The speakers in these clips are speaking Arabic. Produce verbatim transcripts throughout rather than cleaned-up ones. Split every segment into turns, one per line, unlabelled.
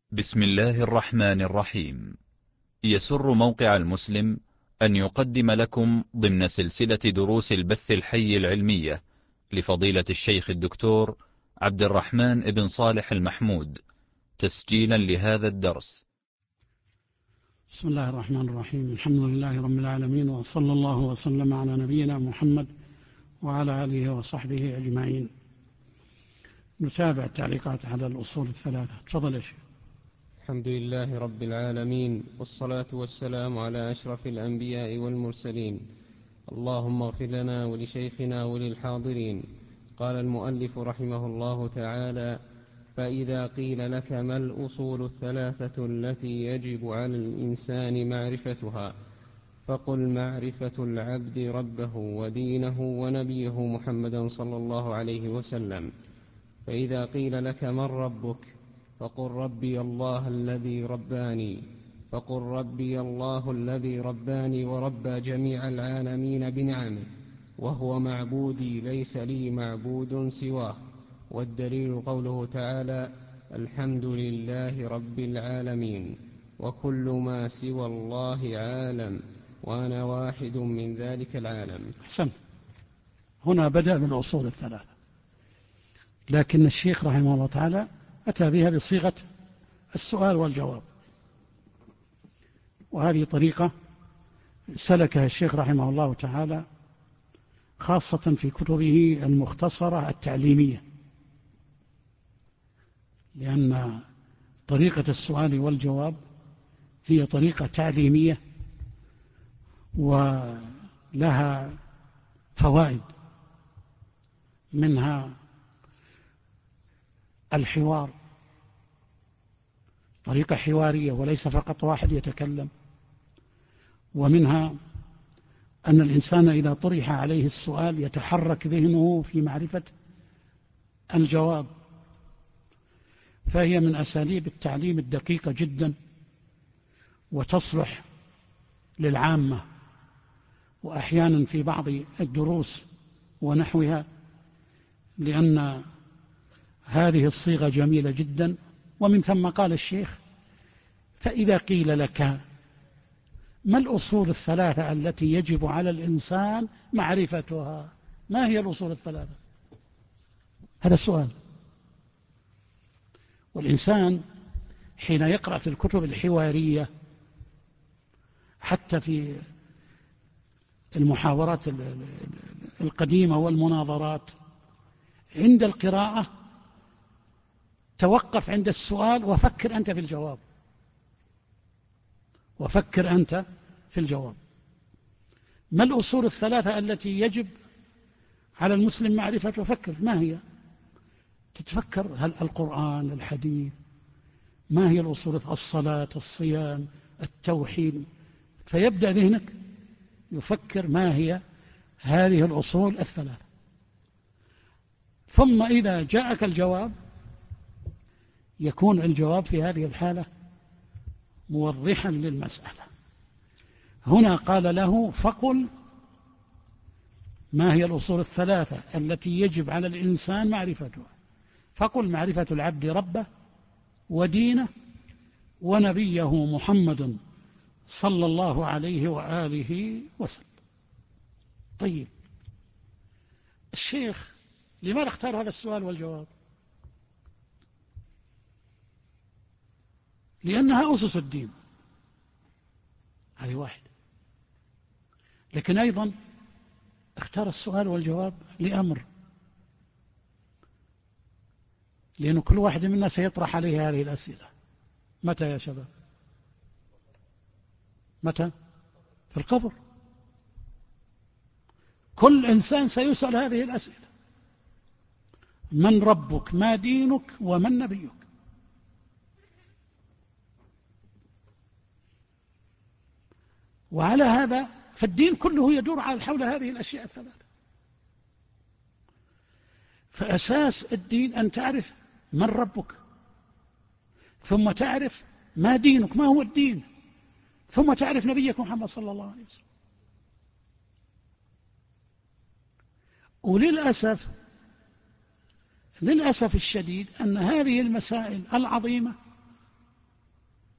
بسم الله الرحمن الرحيم. يسر موقع المسلم أن يقدم لكم ضمن سلسلة دروس البث الحي العلمية لفضيلة الشيخ الدكتور عبد الرحمن بن صالح المحمود تسجيلا لهذا الدرس.
بسم الله الرحمن الرحيم. الحمد لله رب العالمين، وصلى الله وسلم على نبينا محمد وعلى آله وصحبه أجمعين. نتابع التعليقات على الأصول الثلاثة. تفضل يا شيخ.
الحمد لله رب العالمين، والصلاة والسلام على أشرف الأنبياء والمرسلين. اللهم اغفر لنا ولشيخنا وللحاضرين. قال المؤلف رحمه الله تعالى: فإذا قيل لك ما الأصول الثلاثة التي يجب على الإنسان معرفتها، فقل معرفة العبد ربه ودينه ونبيه محمدا صلى الله عليه وسلم. فإذا قيل لك من ربك، فقل ربي الله الذي رباني فقل ربي الله الذي رباني وربى جميع العالمين بنعمه، وهو معبودي ليس لي معبود سواه. والدليل قوله تعالى: الحمد لله رب العالمين، وكل ما سوى الله عالم، وأنا واحد من ذلك العالم.
أحسنت. هنا بدأ بالأصول الثلاثة، لكن الشيخ رحمه الله تعالى أتى بها بصيغة السؤال والجواب، وهذه طريقة سلكها الشيخ رحمه الله تعالى خاصة في كتبه المختصرة التعليمية، لأن طريقة السؤال والجواب هي طريقة تعليمية ولها فوائد، منها الحوار، طريقة حوارية وليس فقط واحد يتكلم، ومنها أن الإنسان إذا طرح عليه السؤال يتحرك ذهنه في معرفة الجواب، فهي من أساليب التعليم الدقيقة جدا، وتصلح للعامة، وأحيانا في بعض الدروس ونحوها، لأن هذه الصيغة جميلة جدا. ومن ثم قال الشيخ: فإذا قيل لك ما الأصول الثلاثة التي يجب على الإنسان معرفتها، ما هي الأصول الثلاثة؟ هذا السؤال. والإنسان حين يقرأ في الكتب الحوارية، حتى في المحاورات القديمة والمناظرات، عند القراءة توقف عند السؤال وفكر أنت في الجواب، وفكر أنت في الجواب. ما الأصول الثلاثة التي يجب على المسلم معرفة؟ وفكر ما هي، تتفكر هل القرآن، الحديث، ما هي الأصول؟ الصلاة، الصيام، التوحيد، فيبدأ ذهنك يفكر ما هي هذه الأصول الثلاثة. ثم إذا جاءك الجواب يكون الجواب في هذه الحالة موضحا للمسألة. هنا قال له: فقل ما هي الأصول الثلاثة التي يجب على الإنسان معرفتها، فقل معرفة العبد ربه ودينه ونبيه محمد صلى الله عليه وآله وسلم. طيب، الشيخ لماذا اختار هذا السؤال والجواب؟ لأنها أسس الدين، هذه واحد. لكن أيضا اختار السؤال والجواب لأمر، لأن كل واحد منا سيطرح عليه هذه الأسئلة. متى يا شباب؟ متى؟ في القبر. كل إنسان سيسأل هذه الأسئلة: من ربك، ما دينك، ومن نبيك. وعلى هذا فالدين كله يدور حول هذه الأشياء الثلاثة. فأساس الدين أن تعرف من ربك، ثم تعرف ما دينك، ما هو الدين، ثم تعرف نبيك محمد صلى الله عليه وسلم. وللأسف للأسف الشديد أن هذه المسائل العظيمة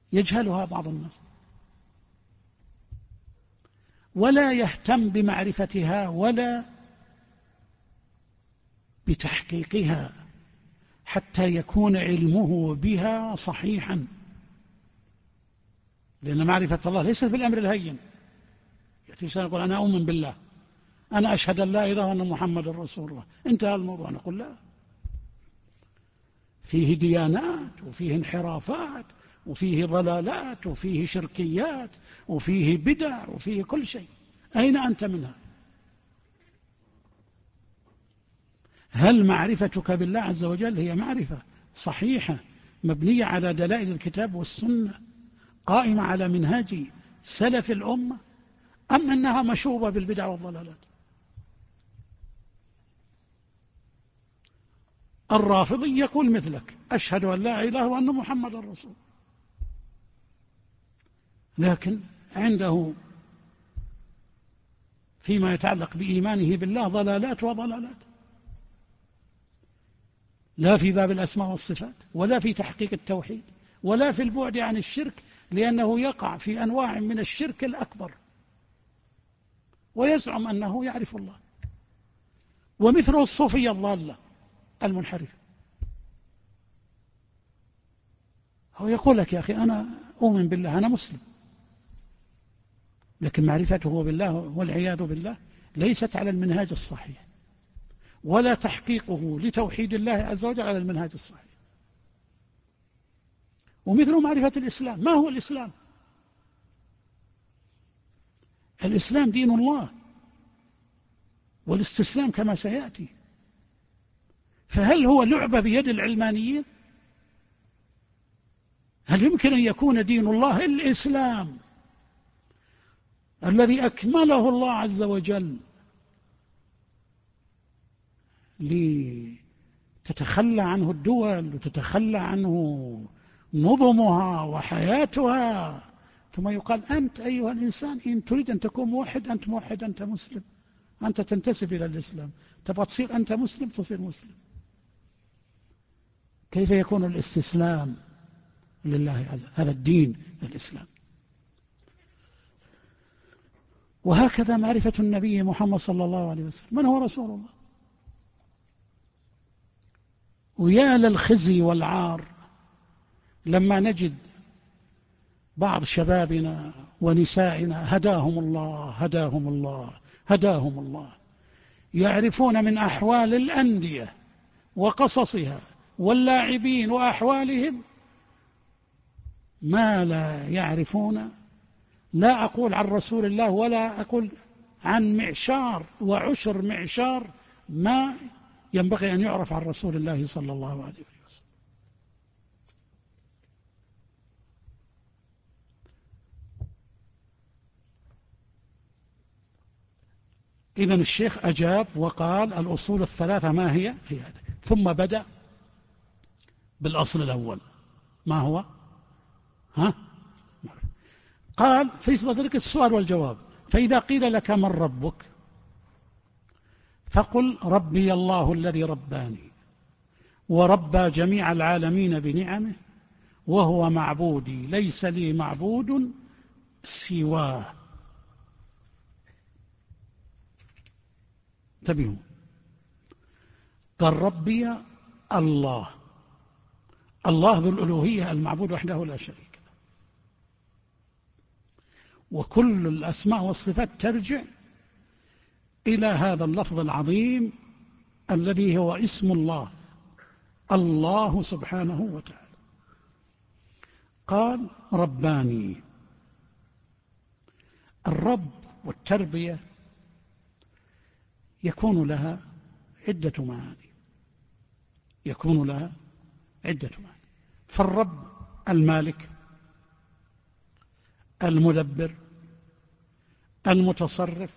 يجهلها بعض الناس ولا يهتم بمعرفتها ولا بتحقيقها حتى يكون علمه بها صحيحا، لأن معرفة الله ليست بالأمر الهين. يأتي إنسان يقول أنا أؤمن بالله، أنا أشهد أن لا إله إلا الله وأن محمد رسول الله، انتهى الموضوع. نقول لا، فيه ديانات وفيه انحرافات وفيه ضلالات وفيه شركيات وفيه بدع وفيه كل شيء، أين أنت منها؟ هل معرفتك بالله عز وجل هي معرفة صحيحة مبنية على دلائل الكتاب والسنة قائمة على منهاج سلف الأمة، أم أنها مشوبة بالبدع والضلالات؟ الرافضي يقول مثلك أشهد أن لا إله وأن محمد رسول، لكن عنده فيما يتعلق بإيمانه بالله ضلالات وضلالات، لا في باب الأسماء والصفات ولا في تحقيق التوحيد ولا في البعد عن الشرك، لأنه يقع في أنواع من الشرك الأكبر ويزعم أنه يعرف الله. ومثله الصوفية الضالة المنحرف، هو يقول لك يا أخي أنا أؤمن بالله، أنا مسلم، لكن معرفته بالله والعياذ بالله ليست على المنهاج الصحيح، ولا تحقيقه لتوحيد الله عز وجل على المنهاج الصحيح. ومثل معرفة الإسلام، ما هو الإسلام؟ الإسلام دين الله والاستسلام كما سيأتي، فهل هو لعبة بيد العلمانيين؟ هل يمكن أن يكون دين الله الإسلام الذي أكمله الله عز وجل لتتخلى عنه الدول وتتخلى عنه نظمها وحياتها، ثم يقال أنت أيها الإنسان إن تريد أن تكون موحد أنت موحد، أنت مسلم، أنت تنتسب إلى الإسلام، تبغى تصير أنت مسلم تصير مسلم. كيف يكون الاستسلام لله عز وجل؟ هذا الدين الإسلام. وهكذا معرفة النبي محمد صلى الله عليه وسلم، من هو رسول الله؟ ويا للخزي والعار لما نجد بعض شبابنا ونسائنا هداهم الله هداهم الله هداهم الله يعرفون من أحوال الأندية وقصصها واللاعبين وأحوالهم ما لا يعرفون، لا أقول عن رسول الله ولا أقول عن معشار وعشر معشار ما ينبغي أن يعرف عن رسول الله صلى الله عليه وسلم. إذن الشيخ أجاب وقال الأصول الثلاثة ما هي؟ هي هذه. ثم بدأ بالأصل الأول، ما هو؟ ها؟ قال في صدرك السؤال والجواب، فإذا قيل لك من ربك فقل ربي الله الذي رباني وربى جميع العالمين بنعمه وهو معبودي ليس لي معبود سواه. انتبهوا، قال ربي الله، الله ذو الألوهية المعبود وحده لا شريك له، وكل الأسماء والصفات ترجع إلى هذا اللفظ العظيم الذي هو اسم الله، الله سبحانه وتعالى. قال رباني، الرب والتربية يكون لها عدة معاني، يكون لها عدة معاني. فالرب المالك المدبر المتصرف،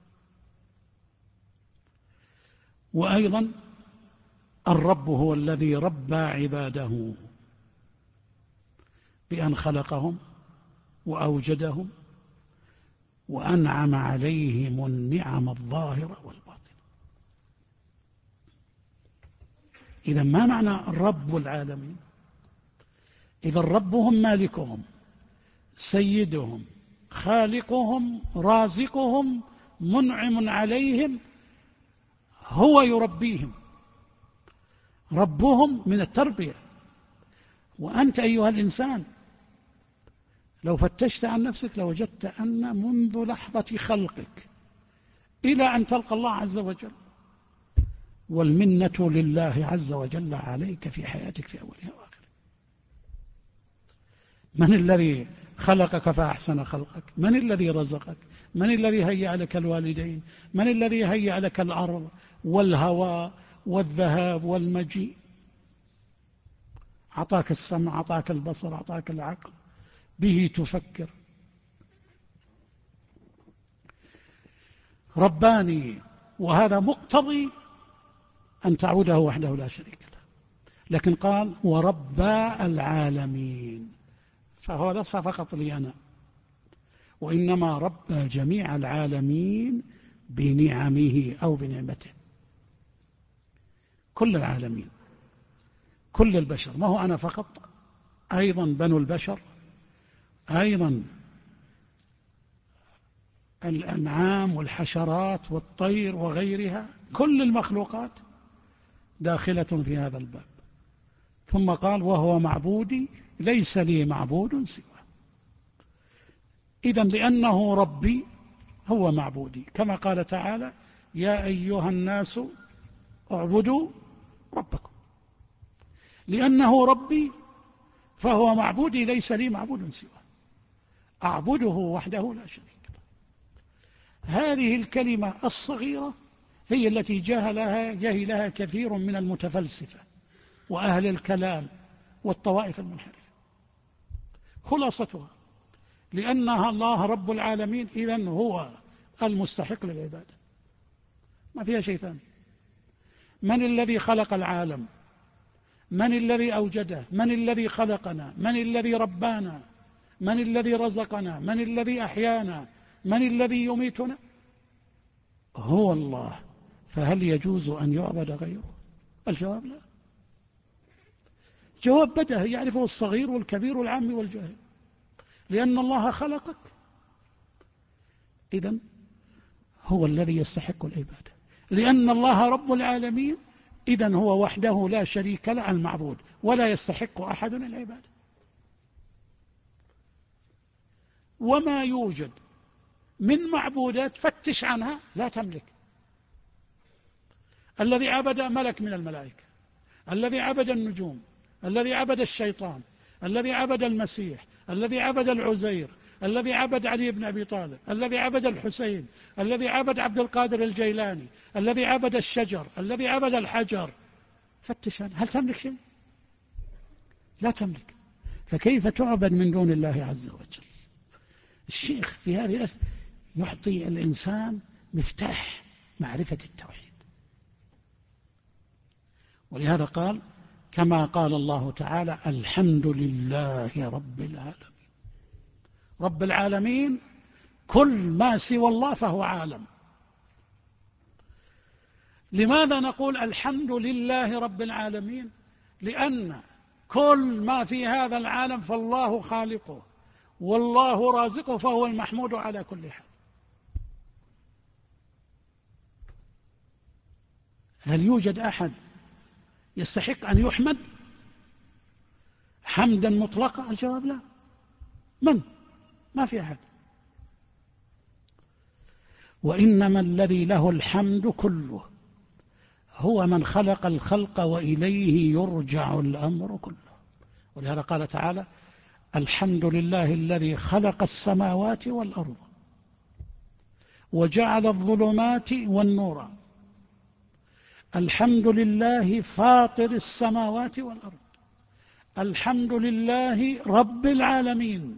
وأيضا الرب هو الذي ربى عباده بأن خلقهم وأوجدهم وأنعم عليهم النعم الظاهرة والباطنة. إذا ما معنى رب العالمين؟ إذا ربهم مالكهم سيدهم خالقهم رازقهم منعم عليهم، هو يربيهم، ربهم من التربية. وأنت أيها الإنسان لو فتشت عن نفسك لوجدت أن منذ لحظة خلقك إلى أن تلقى الله عز وجل، والمنة لله عز وجل عليك في حياتك في أولها وآخرها. من الذي خلقك فأحسن خلقك؟ من الذي رزقك؟ من الذي هيأ لك الوالدين؟ من الذي هيأ لك الأرض والهواء والذهاب والمجيء؟ أعطاك السمع، أعطاك البصر، أعطاك العقل، به تفكر. رباني، وهذا مقتضي أن تعبده وحده لا شريك له. لكن قال وربى العالمين، فهو ليس فقط لي أنا، وإنما ربى جميع العالمين بنعمه أو بنعمته، كل العالمين، كل البشر، ما هو أنا فقط، أيضا بنو البشر، أيضا الأنعام والحشرات والطير وغيرها، كل المخلوقات داخلة في هذا الباب. ثم قال وهو معبودي ليس لي معبود سواه. إذن لأنه ربي هو معبودي، كما قال تعالى يا أيها الناس اعبدوا ربكم. لأنه ربي فهو معبودي ليس لي معبود سواه، أعبده وحده لا شريك له. هذه الكلمة الصغيرة هي التي جهلها جهلها كثير من المتفلسفة وأهل الكلام والطوائف المنحرفة. خلاصتها لأنها الله رب العالمين، إذن هو المستحق للعبادة، ما فيها شيء ثاني. من الذي خلق العالم؟ من الذي أوجده؟ من الذي خلقنا؟ من الذي ربانا؟ من الذي رزقنا؟ من الذي أحيانا؟ من الذي يميتنا؟ هو الله. فهل يجوز أن يعبد غيره؟ الجواب لا. جواب بدهي يعرفه الصغير والكبير والعام والجاهل. لأن الله خلقك، إذن هو الذي يستحق العبادة. لأن الله رب العالمين، إذن هو وحده لا شريك له المعبود، ولا يستحق أحد العبادة. وما يوجد من معبودات فتش عنها لا تملك. الذي عبد ملك من الملائكة، الذي عبد النجوم، الذي عبد الشيطان، الذي عبد المسيح، الذي عبد العزير، الذي عبد علي بن أبي طالب، الذي عبد الحسين، الذي عبد عبد القادر الجيلاني، الذي عبد الشجر، الذي عبد الحجر، فتش عنه، هل تملك شيء؟ لا تملك. فكيف تعبد من دون الله عز وجل؟ الشيخ في هذه الأسئلة يعطي الإنسان مفتاح معرفة التوحيد. ولهذا قال كما قال الله تعالى الحمد لله رب العالمين. رب العالمين كل ما سوى الله فهو عالم. لماذا نقول الحمد لله رب العالمين؟ لأن كل ما في هذا العالم فالله خالقه والله رازقه، فهو المحمود على كل حال. هل يوجد أحد يستحق أن يحمد حمدا مطلقا؟ الجواب لا. من؟ ما في أحد. وإنما الذي له الحمد كله هو من خلق الخلق وإليه يرجع الأمر كله. ولهذا قال تعالى الحمد لله الذي خلق السماوات والأرض وجعل الظلمات والنور. الحمد لله فاطر السماوات والأرض. الحمد لله رب العالمين.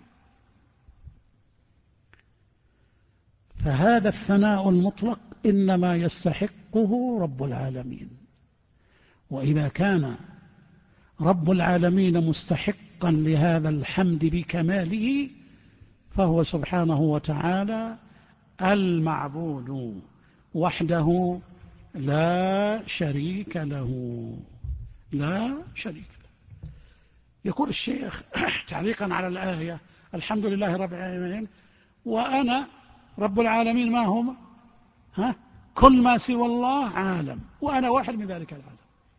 فهذا الثناء المطلق إنما يستحقه رب العالمين. وإذا كان رب العالمين مستحقا لهذا الحمد بكماله فهو سبحانه وتعالى المعبود وحده لا شريك له، لا شريك له. يقول الشيخ تعليقا على الآية الحمد لله رب العالمين، وأنا رب العالمين ما هم؟ ها؟ كل ما سوى الله عالم، وأنا واحد من ذلك العالم.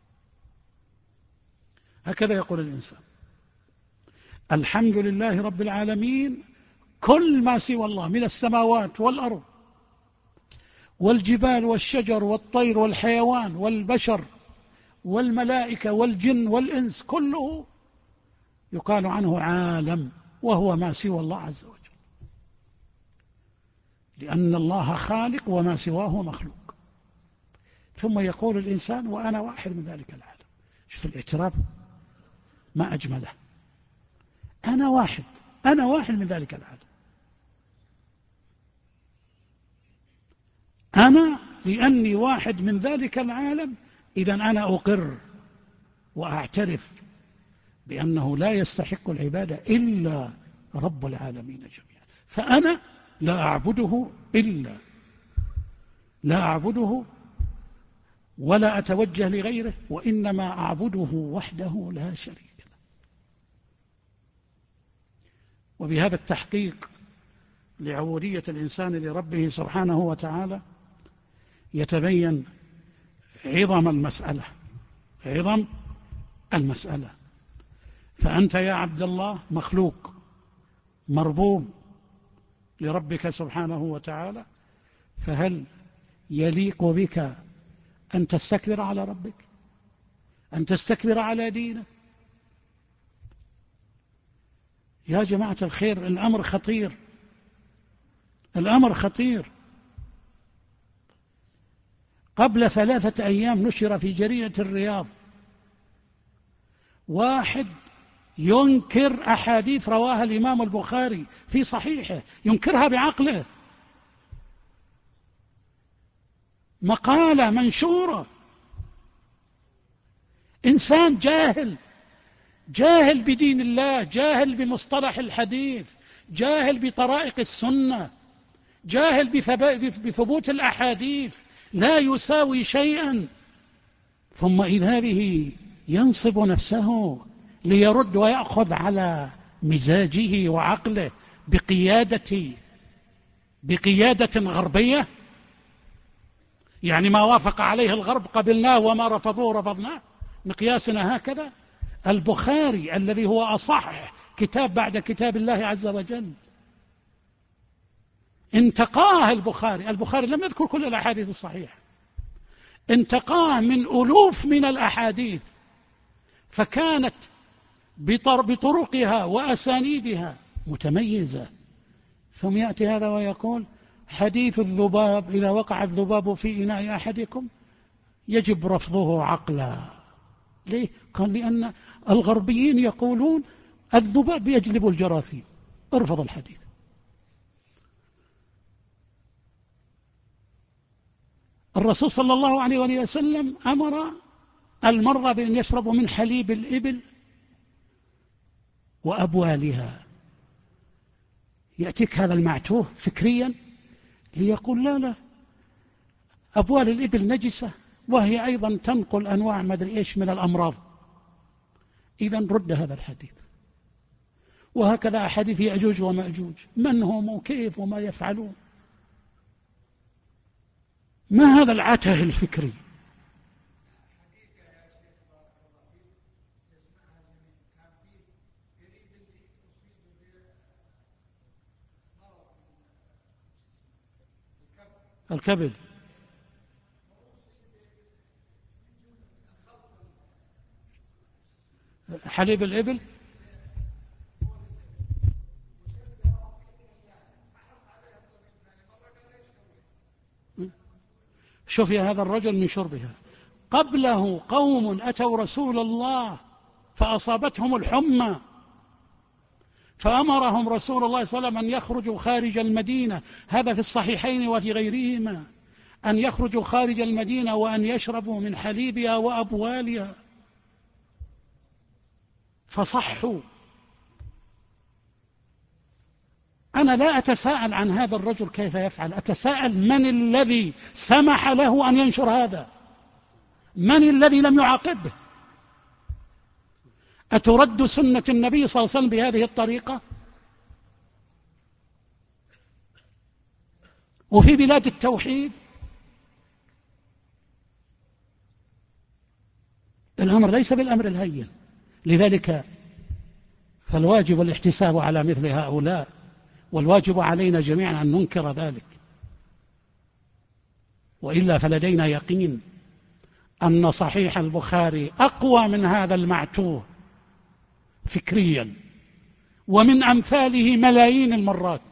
هكذا يقول الإنسان: الحمد لله رب العالمين، كل ما سوى الله من السماوات والأرض والجبال والشجر والطير والحيوان والبشر والملائكة والجن والإنس، كله يقال عنه عالم، وهو ما سوى الله عز وجل، لأن الله خالق وما سواه مخلوق. ثم يقول الإنسان: وأنا واحد من ذلك العالم. شوف الاعتراف ما أجمله، أنا واحد، أنا واحد من ذلك العالم. أنا لأني واحد من ذلك العالم، إذن أنا أقر وأعترف بأنه لا يستحق العبادة إلا رب العالمين جميعا، فأنا لا أعبده إلا لا أعبده ولا أتوجه لغيره، وإنما أعبده وحده لا شريك له. وبهذا التحقيق لعبودية الإنسان لربه سبحانه وتعالى يتبين عظم المسألة، عظم المسألة. فأنت يا عبد الله مخلوق مربوب لربك سبحانه وتعالى، فهل يليق بك أن تستكبر على ربك، أن تستكبر على دينك؟ يا جماعة الخير، الأمر خطير، الأمر خطير. قبل ثلاثة أيام نشر في جريدة الرياض واحد ينكر أحاديث رواها الإمام البخاري في صحيحه، ينكرها بعقله، مقالة منشورة. إنسان جاهل، جاهل بدين الله، جاهل بمصطلح الحديث، جاهل بطرائق السنة، جاهل بثبوت الأحاديث، لا يساوي شيئا، ثم إذا به ينصب نفسه ليرد ويأخذ على مزاجه وعقله بقيادة بقيادة غربية. يعني ما وافق عليه الغرب قبلناه وما رفضوه رفضناه، مقياسنا هكذا. البخاري الذي هو أصح كتاب بعد كتاب الله عز وجل انتقاه البخاري، البخاري لم يذكر كل الأحاديث الصحيحة، انتقاه من ألوف من الأحاديث، فكانت بطرقها وأسانيدها متميزة. ثم يأتي هذا ويقول: حديث الذباب، إذا وقع الذباب في إناء أحدكم يجب رفضه عقلا. ليه؟ قال: لأن الغربيين يقولون الذباب يجلب الجراثيم، ارفض الحديث. الرسول صلى الله عليه وآله وسلم أمر المرضى بأن يشربوا من حليب الإبل وأبوالها. يأتيك هذا المعتوه فكريا ليقول: لا لا، أبوال الإبل نجسة، وهي أيضا تنقل أنواع ما أدري إيش من الأمراض، إذن رد هذا الحديث. وهكذا أحاديث يأجوج ومأجوج، من هم وكيف وما يفعلون. ما هذا العته الفكري؟ الكبد، حليب الإبل، شوف يا هذا الرجل من شربها. قبله قوم أتوا رسول الله فأصابتهم الحمى، فأمرهم رسول الله صلى الله عليه وسلم أن يخرجوا خارج المدينة، هذا في الصحيحين وفي غيرهما، أن يخرجوا خارج المدينة وأن يشربوا من حليبها وأبوالها، فصحوا. أنا لا أتساءل عن هذا الرجل كيف يفعل، أتساءل من الذي سمح له أن ينشر هذا؟ من الذي لم يعاقبه؟ أترد سنة النبي صلى الله عليه وسلم بهذه الطريقة؟ وفي بلاد التوحيد الأمر ليس بالأمر الهين. لذلك فالواجب الاحتساب على مثل هؤلاء، والواجب علينا جميعا أن ننكر ذلك، وإلا فلدينا يقين أن صحيح البخاري أقوى من هذا المعتوه فكريا، ومن أمثاله ملايين المرات.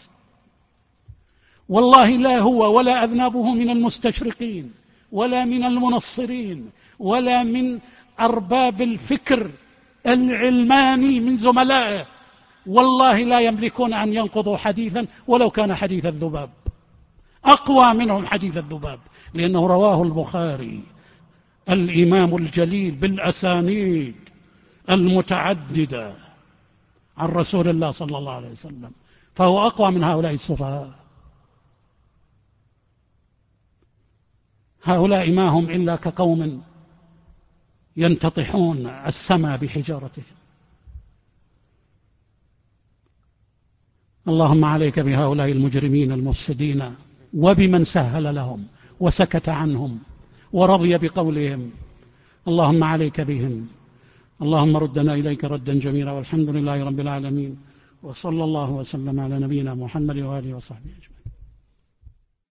والله لا هو ولا أذنابه من المستشرقين ولا من المنصرين ولا من أرباب الفكر العلماني من زملائه، والله لا يملكون أن ينقضوا حديثا ولو كان حديث الذباب. أقوى منهم حديث الذباب، لأنه رواه البخاري الإمام الجليل بالأسانيد المتعددة عن رسول الله صلى الله عليه وسلم، فهو أقوى من هؤلاء السفهاء. هؤلاء ما هم إلا كقوم ينتطحون السماء بحجارته. اللهم عليك بهؤلاء المجرمين المفسدين وبمن سهل لهم وسكت عنهم ورضي بقولهم. اللهم عليك بهم. اللهم ردنا إليك ردا جميلا، والحمد لله رب العالمين، وصلى الله وسلم على نبينا محمد وآله وصحبه أجمعين.